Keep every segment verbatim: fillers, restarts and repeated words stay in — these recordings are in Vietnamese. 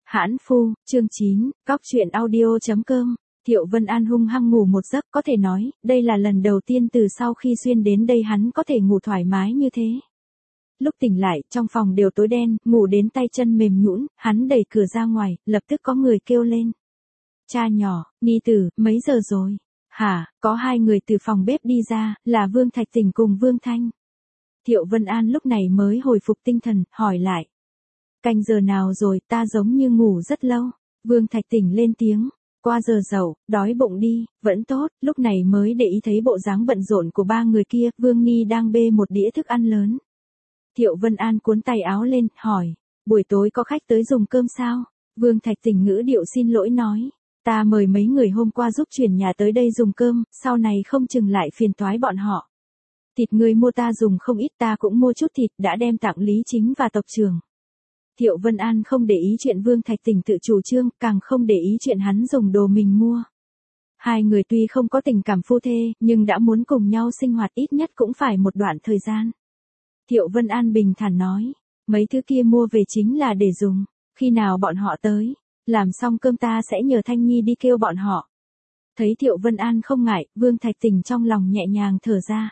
Hãn phu, chương chín, cóc truyện audio chấm com. Thiệu Vân An hung hăng ngủ một giấc, có thể nói, đây là lần đầu tiên từ sau khi xuyên đến đây hắn có thể ngủ thoải mái như thế. Lúc tỉnh lại, trong phòng đều tối đen, ngủ đến tay chân mềm nhũn, hắn đẩy cửa ra ngoài, lập tức có người kêu lên. Cha nhỏ, Ni tử, mấy giờ rồi? Hả, có hai người từ phòng bếp đi ra, là Vương Thạch Tỉnh cùng Vương Thanh. Thiệu Vân An lúc này mới hồi phục tinh thần, hỏi lại. Canh giờ nào rồi, ta giống như ngủ rất lâu. Vương Thạch Tỉnh lên tiếng. Qua giờ dậu, đói bụng đi, vẫn tốt, lúc này mới để ý thấy bộ dáng bận rộn của ba người kia, Vương Ni đang bê một đĩa thức ăn lớn. Thiệu Vân An cuốn tay áo lên, hỏi, buổi tối có khách tới dùng cơm sao? Vương Thạch Tỉnh ngữ điệu xin lỗi nói, ta mời mấy người hôm qua giúp chuyển nhà tới đây dùng cơm, sau này không chừng lại phiền toái bọn họ. Thịt người mua ta dùng không ít, ta cũng mua chút thịt, đã đem tặng Lý Chính và tộc trưởng. Thiệu Vân An không để ý chuyện Vương Thạch Tỉnh tự chủ trương, càng không để ý chuyện hắn dùng đồ mình mua. Hai người tuy không có tình cảm phu thê, nhưng đã muốn cùng nhau sinh hoạt ít nhất cũng phải một đoạn thời gian. Thiệu Vân An bình thản nói, mấy thứ kia mua về chính là để dùng, khi nào bọn họ tới, làm xong cơm ta sẽ nhờ Thanh Nhi đi kêu bọn họ. Thấy Thiệu Vân An không ngại, Vương Thạch Tỉnh trong lòng nhẹ nhàng thở ra.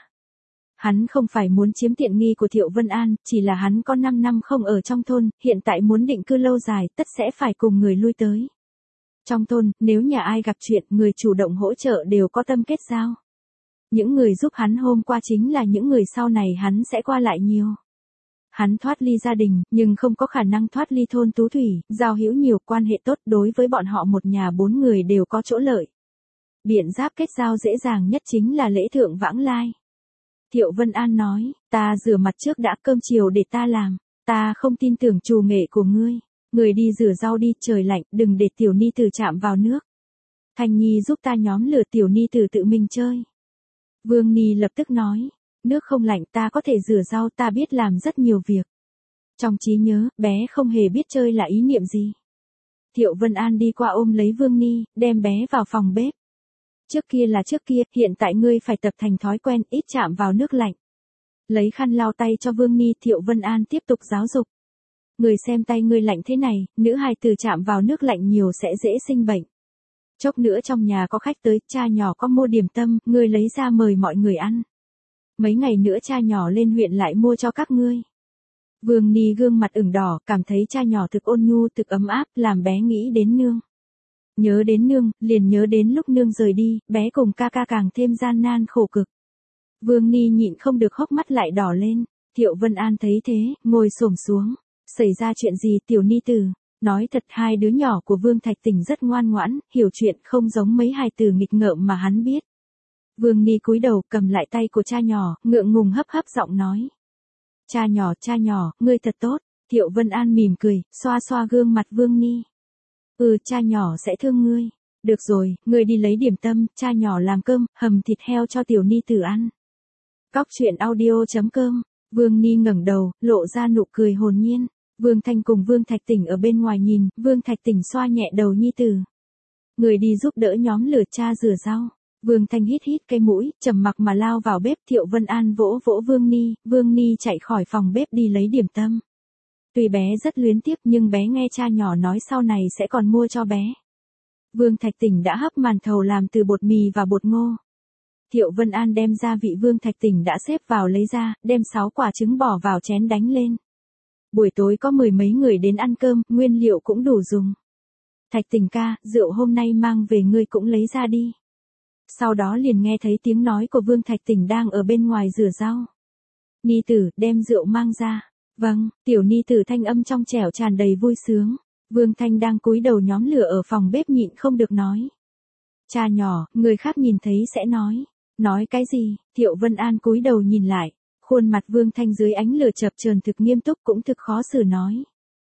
Hắn không phải muốn chiếm tiện nghi của Thiệu Vân An, chỉ là hắn có năm năm không ở trong thôn, hiện tại muốn định cư lâu dài, tất sẽ phải cùng người lui tới. Trong thôn, nếu nhà ai gặp chuyện, người chủ động hỗ trợ đều có tâm kết giao. Những người giúp hắn hôm qua chính là những người sau này hắn sẽ qua lại nhiều. Hắn thoát ly gia đình, nhưng không có khả năng thoát ly thôn Tú Thủy, giao hữu nhiều quan hệ tốt, đối với bọn họ một nhà bốn người đều có chỗ lợi. Biện giáp kết giao dễ dàng nhất chính là lễ thượng vãng lai. Thiệu Vân An nói, ta rửa mặt trước đã, cơm chiều để ta làm, ta không tin tưởng trù nghệ của ngươi, người đi rửa rau đi, trời lạnh, đừng để tiểu ni tử chạm vào nước. Thanh Nhi giúp ta nhóm lửa, tiểu ni tử tự mình chơi. Vương Ni lập tức nói, nước không lạnh, ta có thể rửa rau, ta biết làm rất nhiều việc. Trong trí nhớ, bé không hề biết chơi là ý niệm gì. Thiệu Vân An đi qua ôm lấy Vương Ni, đem bé vào phòng bếp. Trước kia là trước kia, hiện tại ngươi phải tập thành thói quen, ít chạm vào nước lạnh. Lấy khăn lau tay cho Vương Ni, Thiệu Vân An tiếp tục giáo dục. Người xem tay ngươi lạnh thế này, nữ hài tử chạm vào nước lạnh nhiều sẽ dễ sinh bệnh. Chốc nữa trong nhà có khách tới, cha nhỏ có mua điểm tâm, ngươi lấy ra mời mọi người ăn. Mấy ngày nữa cha nhỏ lên huyện lại mua cho các ngươi. Vương Ni gương mặt ửng đỏ, cảm thấy cha nhỏ thực ôn nhu, thực ấm áp, làm bé nghĩ đến nương. Nhớ đến nương, liền nhớ đến lúc nương rời đi, bé cùng ca ca càng thêm gian nan khổ cực. Vương Ni nhịn không được hốc mắt lại đỏ lên, Thiệu Vân An thấy thế, ngồi xổm xuống. Xảy ra chuyện gì tiểu ni tử? Nói thật, hai đứa nhỏ của Vương Thạch Tỉnh rất ngoan ngoãn, hiểu chuyện, không giống mấy hài tử nghịch ngợm mà hắn biết. Vương Ni cúi đầu, cầm lại tay của cha nhỏ, ngượng ngùng hấp hấp giọng nói. Cha nhỏ, cha nhỏ, ngươi thật tốt. Thiệu Vân An mỉm cười, xoa xoa gương mặt Vương Ni. Ừ, cha nhỏ sẽ thương ngươi. Được rồi, ngươi đi lấy điểm tâm, cha nhỏ làm cơm, hầm thịt heo cho tiểu ni tử ăn. Cóc truyện audio chấm com. Vương Ni ngẩng đầu, lộ ra nụ cười hồn nhiên. Vương Thanh cùng Vương Thạch Tỉnh ở bên ngoài nhìn, Vương Thạch Tỉnh xoa nhẹ đầu nhi tử. Người đi giúp đỡ nhóm lửa cha rửa rau. Vương Thanh hít hít cái mũi, trầm mặc mà lao vào bếp. Thiệu Vân An vỗ vỗ Vương Ni, Vương Ni chạy khỏi phòng bếp đi lấy điểm tâm. Tuy bé rất luyến tiếc nhưng bé nghe cha nhỏ nói sau này sẽ còn mua cho bé. Vương Thạch Tỉnh đã hấp màn thầu làm từ bột mì và bột ngô. Thiệu Vân An đem gia vị Vương Thạch Tỉnh đã xếp vào lấy ra, đem sáu quả trứng bỏ vào chén đánh lên. Buổi tối có mười mấy người đến ăn cơm, nguyên liệu cũng đủ dùng. Thạch Tỉnh ca, rượu hôm nay mang về ngươi cũng lấy ra đi. Sau đó liền nghe thấy tiếng nói của Vương Thạch Tỉnh đang ở bên ngoài rửa rau. Ni tử, đem rượu mang ra. Vâng, tiểu ni tử thanh âm trong trẻo tràn đầy vui sướng. Vương Thanh đang cúi đầu nhóm lửa ở phòng bếp nhịn không được nói. Cha nhỏ, người khác nhìn thấy sẽ nói. Nói cái gì? Thiệu Vân An cúi đầu nhìn lại. Khuôn mặt Vương Thanh dưới ánh lửa chập chờn thực nghiêm túc cũng thực khó xử nói.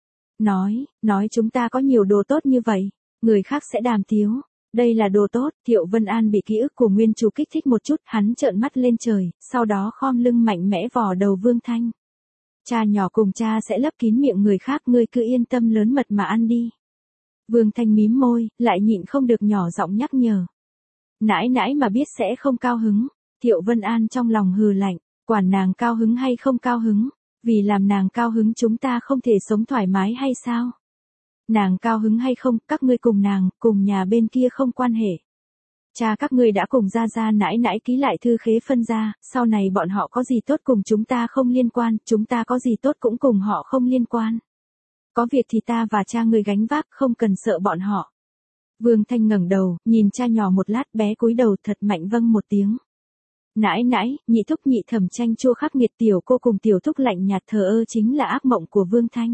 Nói, nói chúng ta có nhiều đồ tốt như vậy. Người khác sẽ đàm tiếu. Đây là đồ tốt, Thiệu Vân An bị ký ức của nguyên chủ kích thích một chút, hắn trợn mắt lên trời, sau đó khom lưng mạnh mẽ vò đầu Vương Thanh. Cha nhỏ cùng cha sẽ lấp kín miệng người khác, ngươi cứ yên tâm lớn mật mà ăn đi. Vương Thanh mím môi, lại nhịn không được nhỏ giọng nhắc nhở. Nãi nãi mà biết sẽ không cao hứng. Thiệu Vân An trong lòng hừ lạnh, quản nàng cao hứng hay không cao hứng, vì làm nàng cao hứng chúng ta không thể sống thoải mái hay sao? Nàng cao hứng hay không, các ngươi cùng nàng, cùng nhà bên kia không quan hệ. Cha các ngươi đã cùng ra ra nãi nãi ký lại thư khế phân ra, sau này bọn họ có gì tốt cùng chúng ta không liên quan, chúng ta có gì tốt cũng cùng họ không liên quan. Có việc thì ta và cha ngươi gánh vác, không cần sợ bọn họ. Vương Thanh ngẩng đầu, nhìn cha nhỏ một lát, bé cúi đầu thật mạnh vâng một tiếng. Nãi nãi, nhị thúc nhị thẩm chanh chua khắc nghiệt, tiểu cô cùng tiểu thúc lạnh nhạt thờ ơ chính là ác mộng của Vương Thanh.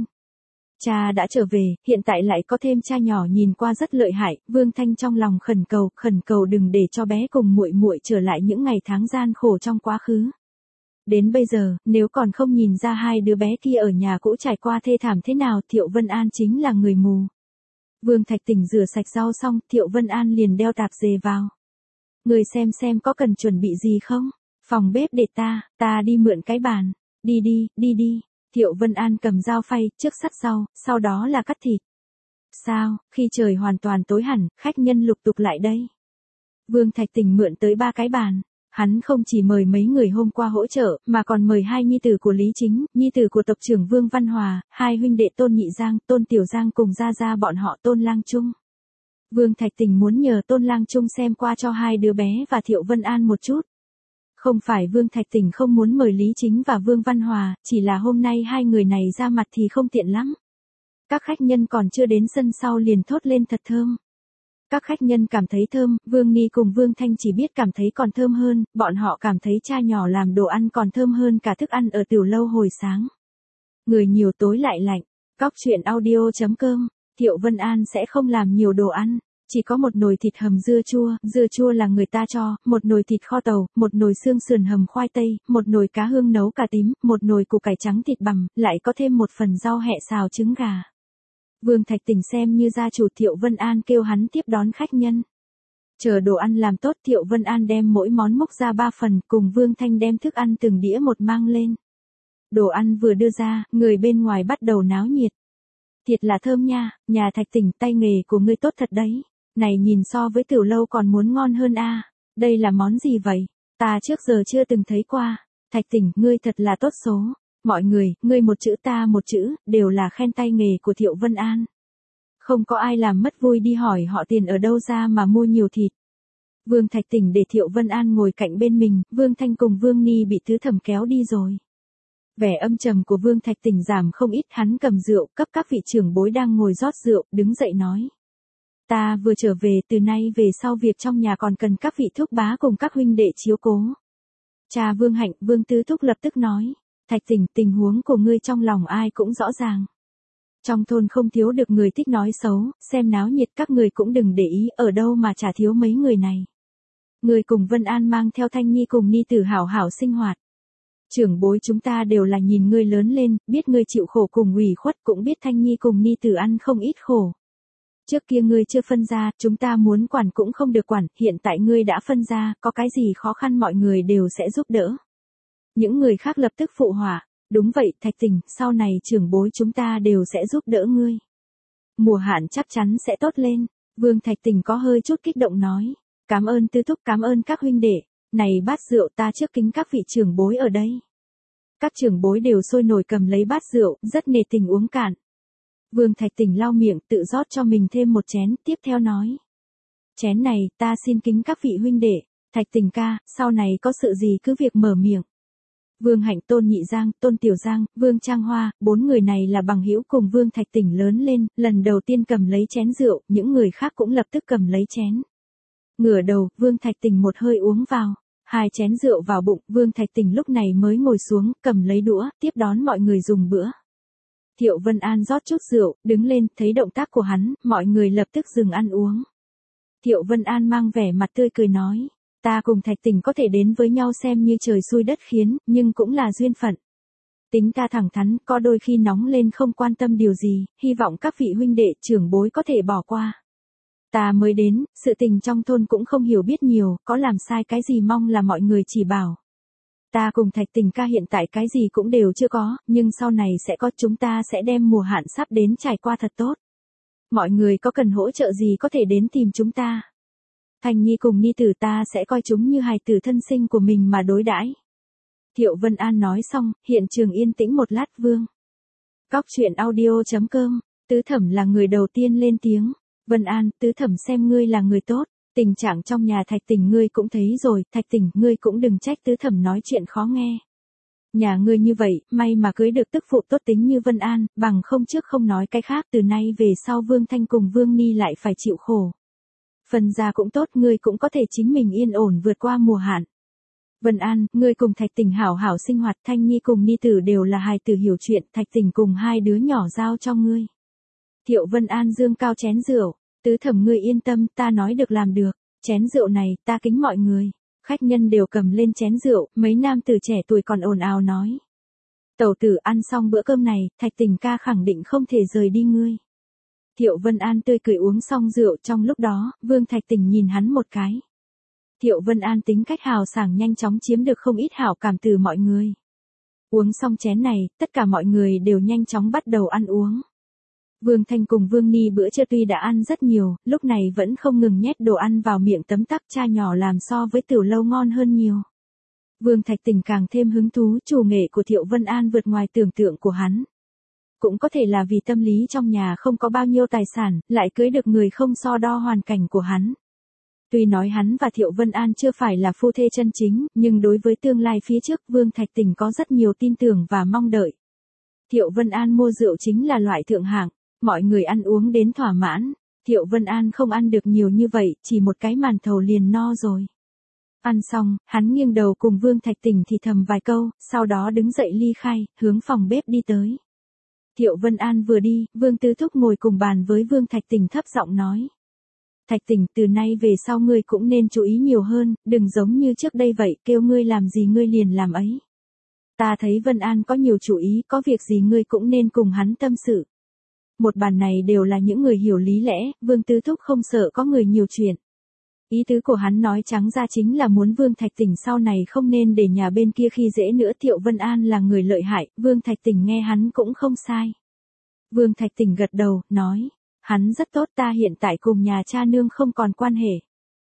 Cha đã trở về, hiện tại lại có thêm cha nhỏ nhìn qua rất lợi hại, Vương Thanh trong lòng khẩn cầu, khẩn cầu đừng để cho bé cùng muội muội trở lại những ngày tháng gian khổ trong quá khứ. Đến bây giờ, nếu còn không nhìn ra hai đứa bé kia ở nhà cũ trải qua thê thảm thế nào, Thiệu Vân An chính là người mù. Vương Thạch Tỉnh rửa sạch rau xong, Thiệu Vân An liền đeo tạp dề vào. Người xem xem có cần chuẩn bị gì không? Phòng bếp để ta, ta đi mượn cái bàn. Đi đi, đi đi. Thiệu Vân An cầm dao phay, trước sắt rau, sau đó là cắt thịt. Sao, khi trời hoàn toàn tối hẳn, khách nhân lục tục lại đây. Vương Thạch Tỉnh mượn tới ba cái bàn. Hắn không chỉ mời mấy người hôm qua hỗ trợ, mà còn mời hai nhi tử của Lý Chính, nhi tử của tộc trưởng Vương Văn Hòa, hai huynh đệ Tôn Nhị Giang, Tôn Tiểu Giang cùng ra ra bọn họ Tôn Lang Trung. Vương Thạch Tỉnh muốn nhờ Tôn Lang Trung xem qua cho hai đứa bé và Thiệu Vân An một chút. Không phải Vương Thạch Tỉnh không muốn mời Lý Chính và Vương Văn Hòa, chỉ là hôm nay hai người này ra mặt thì không tiện lắm. Các khách nhân còn chưa đến sân sau liền thốt lên thật thơm. Các khách nhân cảm thấy thơm, Vương Ni cùng Vương Thanh chỉ biết cảm thấy còn thơm hơn, bọn họ cảm thấy cha nhỏ làm đồ ăn còn thơm hơn cả thức ăn ở tiểu lâu hồi sáng. Người nhiều tối lại lạnh. Cóc truyện audio chấm com. Thiệu Vân An sẽ không làm nhiều đồ ăn. Chỉ có một nồi thịt hầm dưa chua, dưa chua là người ta cho, một nồi thịt kho tàu, một nồi xương sườn hầm khoai tây, một nồi cá hương nấu cà tím, một nồi củ cải trắng thịt bằm, lại có thêm một phần rau hẹ xào trứng gà. Vương Thạch Tỉnh xem như gia chủ, Thiệu Vân An kêu hắn tiếp đón khách nhân. Chờ đồ ăn làm tốt, Thiệu Vân An đem mỗi món múc ra ba phần, cùng Vương Thanh đem thức ăn từng đĩa một mang lên. Đồ ăn vừa đưa ra, người bên ngoài bắt đầu náo nhiệt. Thiệt là thơm nha, nhà Thạch Tỉnh, tay nghề của ngươi tốt thật đấy. Này nhìn so với tiểu lâu còn muốn ngon hơn a. Đây là món gì vậy? Ta trước giờ chưa từng thấy qua. Thạch Tỉnh, ngươi thật là tốt số. Mọi người, ngươi một chữ ta một chữ, đều là khen tay nghề của Thiệu Vân An. Không có ai làm mất vui đi hỏi họ tiền ở đâu ra mà mua nhiều thịt. Vương Thạch Tỉnh để Thiệu Vân An ngồi cạnh bên mình, Vương Thanh cùng Vương Ni bị tứ thẩm kéo đi rồi. Vẻ âm trầm của Vương Thạch Tỉnh giảm không ít, hắn cầm rượu, cấp các vị trưởng bối đang ngồi rót rượu, đứng dậy nói. Ta vừa trở về, từ nay về sau việc trong nhà còn cần các vị thúc bá cùng các huynh đệ chiếu cố. Cha Vương Hạnh, Vương Tứ Thúc lập tức nói. Thạch Tỉnh, tình huống của ngươi trong lòng ai cũng rõ ràng. Trong thôn không thiếu được người thích nói xấu, xem náo nhiệt, các người cũng đừng để ý, ở đâu mà chả thiếu mấy người này. Ngươi cùng Vân An mang theo Thanh Nhi cùng Ni Tử hảo hảo sinh hoạt. Trưởng bối chúng ta đều là nhìn ngươi lớn lên, biết ngươi chịu khổ cùng ủy khuất, cũng biết Thanh Nhi cùng Ni Tử ăn không ít khổ. Trước kia ngươi chưa phân ra, chúng ta muốn quản cũng không được quản, hiện tại ngươi đã phân ra, có cái gì khó khăn mọi người đều sẽ giúp đỡ. Những người khác lập tức phụ họa. Đúng vậy, Thạch Tỉnh, sau này trưởng bối chúng ta đều sẽ giúp đỡ ngươi. Mùa hạn chắc chắn sẽ tốt lên. Vương Thạch Tỉnh có hơi chút kích động nói. Cảm ơn Tư Thúc, cảm ơn các huynh đệ. Này bát rượu ta trước kính các vị trưởng bối ở đây. Các trưởng bối đều sôi nổi cầm lấy bát rượu, rất nề tình uống cạn. Vương Thạch Tỉnh lau miệng, tự rót cho mình thêm một chén, tiếp theo nói. Chén này, ta xin kính các vị huynh đệ. Thạch Tỉnh ca, sau này có sự gì cứ việc mở miệng. Vương Hạnh, Tôn Nhị Giang, Tôn Tiểu Giang, Vương Trang Hoa, bốn người này là bằng hữu cùng Vương Thạch Tỉnh lớn lên, lần đầu tiên cầm lấy chén rượu, những người khác cũng lập tức cầm lấy chén. Ngửa đầu, Vương Thạch Tỉnh một hơi uống vào, hai chén rượu vào bụng, Vương Thạch Tỉnh lúc này mới ngồi xuống, cầm lấy đũa, tiếp đón mọi người dùng bữa. Thiệu Vân An rót chút rượu, đứng lên, thấy động tác của hắn, mọi người lập tức dừng ăn uống. Thiệu Vân An mang vẻ mặt tươi cười nói. Ta cùng Thạch Tỉnh có thể đến với nhau xem như trời xui đất khiến, nhưng cũng là duyên phận. Tính ta thẳng thắn, có đôi khi nóng lên không quan tâm điều gì, hy vọng các vị huynh đệ trưởng bối có thể bỏ qua. Ta mới đến, sự tình trong thôn cũng không hiểu biết nhiều, có làm sai cái gì mong là mọi người chỉ bảo. Ta cùng Thạch Tỉnh ca hiện tại cái gì cũng đều chưa có, nhưng sau này sẽ có, chúng ta sẽ đem mùa hạn sắp đến trải qua thật tốt. Mọi người có cần hỗ trợ gì có thể đến tìm chúng ta. Thanh Nhi cùng Ni Tử ta sẽ coi chúng như hài tử thân sinh của mình mà đối đãi. Thiệu Vân An nói xong, hiện trường yên tĩnh một lát. Vương. Cóc truyện audio chấm com Tứ Thẩm là người đầu tiên lên tiếng. Vân An, Tứ Thẩm xem ngươi là người tốt. Tình trạng trong nhà Thạch Tình ngươi cũng thấy rồi, Thạch Tình, ngươi cũng đừng trách Tứ Thẩm nói chuyện khó nghe. Nhà ngươi như vậy, may mà cưới được tức phụ tốt tính như Vân An, bằng không trước không nói cái khác, từ nay về sau Vương Thanh cùng Vương Ni lại phải chịu khổ. Phần ra cũng tốt, ngươi cũng có thể chính mình yên ổn vượt qua mùa hạn. Vân An, ngươi cùng Thạch Tình hảo hảo sinh hoạt, Thanh Nhi cùng Ni Tử đều là hài tử hiểu chuyện, Thạch Tình cùng hai đứa nhỏ giao cho ngươi. Thiệu Vân An dương cao chén rượu, Tứ Thẩm ngươi yên tâm, ta nói được làm được, chén rượu này, ta kính mọi người. Khách nhân đều cầm lên chén rượu, mấy nam tử trẻ tuổi còn ồn ào nói. Tẩu tử ăn xong bữa cơm này, Thạch Tình ca khẳng định không thể rời đi ngươi. Thiệu Vân An tươi cười uống xong rượu, trong lúc đó, Vương Thạch Tình nhìn hắn một cái. Thiệu Vân An tính cách hào sảng nhanh chóng chiếm được không ít hảo cảm từ mọi người. Uống xong chén này, tất cả mọi người đều nhanh chóng bắt đầu ăn uống. Vương Thanh cùng Vương Ni bữa trưa tuy đã ăn rất nhiều, lúc này vẫn không ngừng nhét đồ ăn vào miệng tấm tắc, cha nhỏ làm so với tiểu lâu ngon hơn nhiều. Vương Thạch Tình càng thêm hứng thú, chủ nghệ của Thiệu Vân An vượt ngoài tưởng tượng của hắn. Cũng có thể là vì tâm lý trong nhà không có bao nhiêu tài sản, lại cưới được người không so đo hoàn cảnh của hắn. Tuy nói hắn và Thiệu Vân An chưa phải là phu thê chân chính, nhưng đối với tương lai phía trước Vương Thạch Tình có rất nhiều tin tưởng và mong đợi. Thiệu Vân An mua rượu chính là loại thượng hạng, mọi người ăn uống đến thỏa mãn. Thiệu Vân An không ăn được nhiều như vậy, chỉ một cái màn thầu liền no rồi. Ăn xong, hắn nghiêng đầu cùng Vương Thạch Tình thì thầm vài câu, sau đó đứng dậy ly khai, hướng phòng bếp đi tới. Thiệu Vân An vừa đi, Vương Tứ Thúc ngồi cùng bàn với Vương Thạch Tình thấp giọng nói. Thạch Tình, từ nay về sau ngươi cũng nên chú ý nhiều hơn, đừng giống như trước đây vậy, kêu ngươi làm gì ngươi liền làm ấy. Ta thấy Vân An có nhiều chủ ý, có việc gì ngươi cũng nên cùng hắn tâm sự. Một bàn này đều là những người hiểu lý lẽ, Vương Tứ Thúc không sợ có người nhiều chuyện. Ý tứ của hắn nói trắng ra chính là muốn Vương Thạch Tình sau này không nên để nhà bên kia khi dễ nữa. Thiệu Vân An là người lợi hại, Vương Thạch Tình nghe hắn cũng không sai. Vương Thạch Tình gật đầu, nói, hắn rất tốt, ta hiện tại cùng nhà cha nương không còn quan hệ.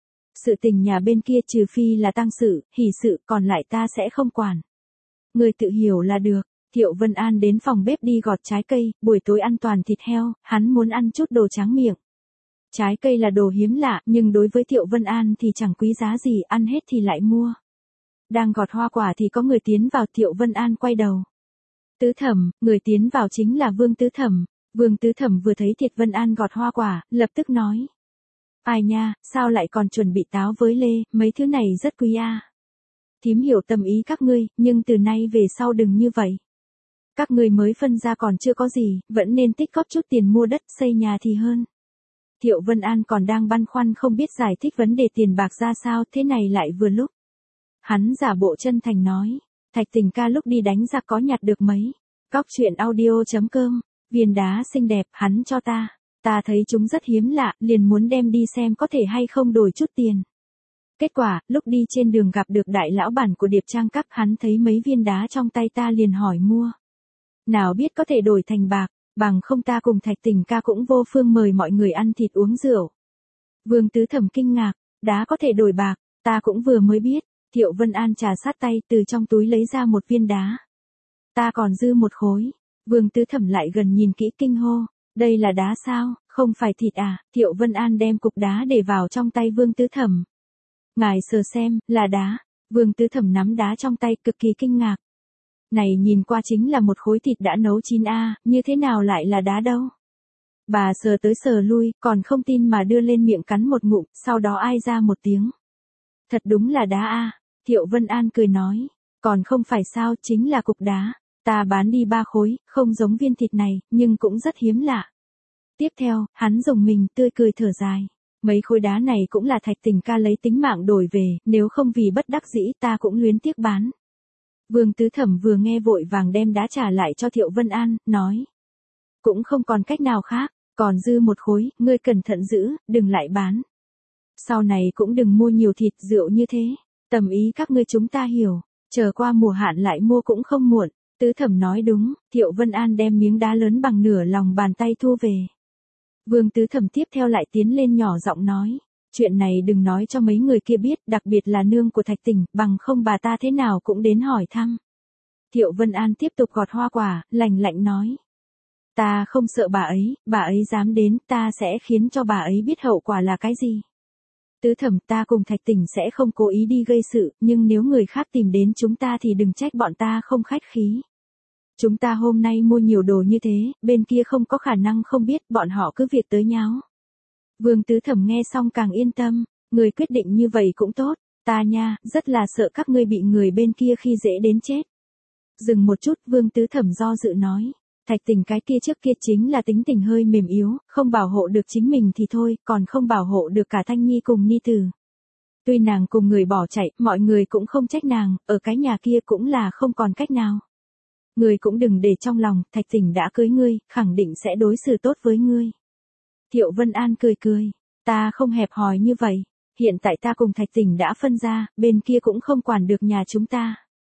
Sự tình nhà bên kia trừ phi là tang sự, hỷ sự, còn lại ta sẽ không quản. Người tự hiểu là được. Thiệu Vân An đến phòng bếp đi gọt trái cây, buổi tối ăn toàn thịt heo, hắn muốn ăn chút đồ tráng miệng. Trái cây là đồ hiếm lạ, nhưng đối với Thiệu Vân An thì chẳng quý giá gì, ăn hết thì lại mua. Đang gọt hoa quả thì có người tiến vào, Thiệu Vân An quay đầu. Tứ Thẩm, người tiến vào chính là Vương Tứ Thẩm. Vương Tứ Thẩm vừa thấy Thiệu Vân An gọt hoa quả, lập tức nói. Ai nha, sao lại còn chuẩn bị táo với lê, mấy thứ này rất quý a. Thím hiểu tâm ý các ngươi, nhưng từ nay về sau đừng như vậy. Các ngươi mới phân ra còn chưa có gì, vẫn nên tích góp chút tiền mua đất xây nhà thì hơn. Thiệu Vân An còn đang băn khoăn không biết giải thích vấn đề tiền bạc ra sao, thế này lại vừa lúc. Hắn giả bộ chân thành nói, Thạch Tình ca lúc đi đánh giặc có nhặt được mấy. Cóc truyện audio chấm com, viên đá xinh đẹp, hắn cho ta. Ta thấy chúng rất hiếm lạ, liền muốn đem đi xem có thể hay không đổi chút tiền. Kết quả, lúc đi trên đường gặp được đại lão bản của Điệp Trang Các, hắn thấy mấy viên đá trong tay ta liền hỏi mua. Nào biết có thể đổi thành bạc, bằng không ta cùng Thạch Tình ca cũng vô phương mời mọi người ăn thịt uống rượu. Vương Tứ Thẩm kinh ngạc, đá có thể đổi bạc, ta cũng vừa mới biết. Thiệu Vân An trà sát tay từ trong túi lấy ra một viên đá. Ta còn dư một khối. Vương Tứ Thẩm lại gần nhìn kỹ kinh hô, đây là đá sao, không phải thịt à? Thiệu Vân An đem cục đá để vào trong tay Vương Tứ Thẩm. Ngài sờ xem, là đá. Vương Tứ Thẩm nắm đá trong tay cực kỳ kinh ngạc. Này nhìn qua chính là một khối thịt đã nấu chín a, như thế nào lại là đá đâu? Bà sờ tới sờ lui, còn không tin mà đưa lên miệng cắn một ngụm, sau đó ai ra một tiếng. Thật đúng là đá a. Thiệu Vân An cười nói, còn không phải sao, chính là cục đá. Ta bán đi ba khối, không giống viên thịt này, nhưng cũng rất hiếm lạ. Tiếp theo, hắn dùng mình tươi cười thở dài. Mấy khối đá này cũng là Thạch Tình ca lấy tính mạng đổi về, nếu không vì bất đắc dĩ ta cũng luyến tiếc bán. Vương Tứ Thẩm vừa nghe vội vàng đem đá trả lại cho Thiệu Vân An, nói. Cũng không còn cách nào khác, còn dư một khối, ngươi cẩn thận giữ, đừng lại bán. Sau này cũng đừng mua nhiều thịt rượu như thế, tầm ý các ngươi chúng ta hiểu, chờ qua mùa hạn lại mua cũng không muộn. Tứ Thẩm nói đúng, Thiệu Vân An đem miếng đá lớn bằng nửa lòng bàn tay thu về. Vương Tứ Thẩm tiếp theo lại tiến lên nhỏ giọng nói, chuyện này đừng nói cho mấy người kia biết, đặc biệt là nương của Thạch Tình, bằng không bà ta thế nào cũng đến hỏi thăm. Thiệu Vân An tiếp tục gọt hoa quả, lành lạnh nói. Ta không sợ bà ấy, bà ấy dám đến, ta sẽ khiến cho bà ấy biết hậu quả là cái gì. Tứ Thẩm, ta cùng Thạch Tỉnh sẽ không cố ý đi gây sự, nhưng nếu người khác tìm đến chúng ta thì đừng trách bọn ta không khách khí. Chúng ta hôm nay mua nhiều đồ như thế, bên kia không có khả năng không biết, bọn họ cứ việc tới nháo. Vương Tứ Thẩm nghe xong càng yên tâm, người quyết định như vậy cũng tốt, ta nha, rất là sợ các ngươi bị người bên kia khi dễ đến chết. Dừng một chút, Vương Tứ Thẩm do dự nói, Thạch Tỉnh cái kia trước kia chính là tính tình hơi mềm yếu, không bảo hộ được chính mình thì thôi, còn không bảo hộ được cả Thanh Nhi cùng Ni Tử. Tuy nàng cùng người bỏ chạy, mọi người cũng không trách nàng, ở cái nhà kia cũng là không còn cách nào. Ngươi cũng đừng để trong lòng, Thạch Tỉnh đã cưới ngươi, khẳng định sẽ đối xử tốt với ngươi. Thiệu Vân An cười cười, ta không hẹp hòi như vậy, hiện tại ta cùng Thạch Tỉnh đã phân ra, bên kia cũng không quản được nhà chúng ta.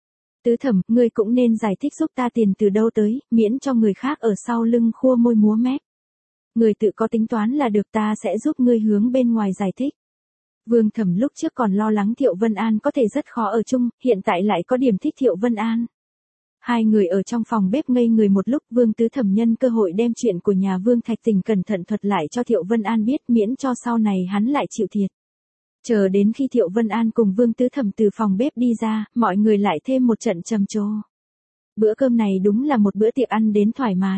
Tứ Thẩm, ngươi cũng nên giải thích giúp ta tiền từ đâu tới, miễn cho người khác ở sau lưng khua môi múa mép. Ngươi tự có tính toán là được, ta sẽ giúp ngươi hướng bên ngoài giải thích. Vương Thẩm lúc trước còn lo lắng Thiệu Vân An có thể rất khó ở chung, hiện tại lại có điểm thích Thiệu Vân An. Hai người ở trong phòng bếp ngây người một lúc, Vương Tứ Thẩm nhân cơ hội đem chuyện của nhà Vương Thạch Tỉnh cẩn thận thuật lại cho Thiệu Vân An biết, miễn cho sau này hắn lại chịu thiệt. Chờ đến khi Thiệu Vân An cùng Vương Tứ Thẩm từ phòng bếp đi ra, mọi người lại thêm một trận trầm trồ. Bữa cơm này đúng là một bữa tiệc ăn đến thoải mái.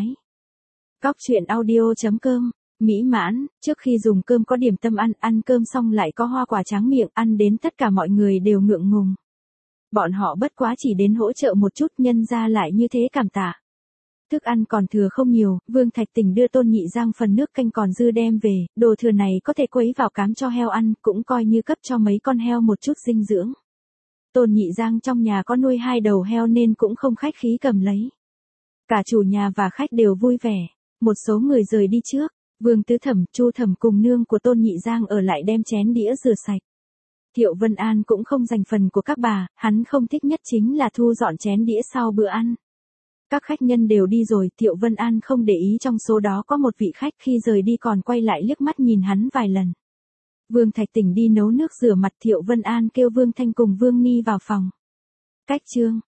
Cóc truyện audio chấm com, mỹ mãn, trước khi dùng cơm có điểm tâm ăn, ăn cơm xong lại có hoa quả tráng miệng, ăn đến tất cả mọi người đều ngượng ngùng. Bọn họ bất quá chỉ đến hỗ trợ một chút, nhân ra lại như thế cảm tạ. Thức ăn còn thừa không nhiều, Vương Thạch Tỉnh đưa Tôn Nhị Giang phần nước canh còn dư đem về, đồ thừa này có thể quấy vào cám cho heo ăn, cũng coi như cấp cho mấy con heo một chút dinh dưỡng. Tôn Nhị Giang trong nhà có nuôi hai đầu heo nên cũng không khách khí cầm lấy. Cả chủ nhà và khách đều vui vẻ, một số người rời đi trước, Vương Tứ Thẩm, Chu Thẩm cùng nương của Tôn Nhị Giang ở lại đem chén đĩa rửa sạch. Thiệu Vân An cũng không giành phần của các bà, hắn không thích nhất chính là thu dọn chén đĩa sau bữa ăn. Các khách nhân đều đi rồi, Thiệu Vân An không để ý trong số đó có một vị khách khi rời đi còn quay lại liếc mắt nhìn hắn vài lần. Vương Thạch Tỉnh đi nấu nước rửa mặt, Thiệu Vân An kêu Vương Thanh cùng Vương Ni vào phòng. Cách chương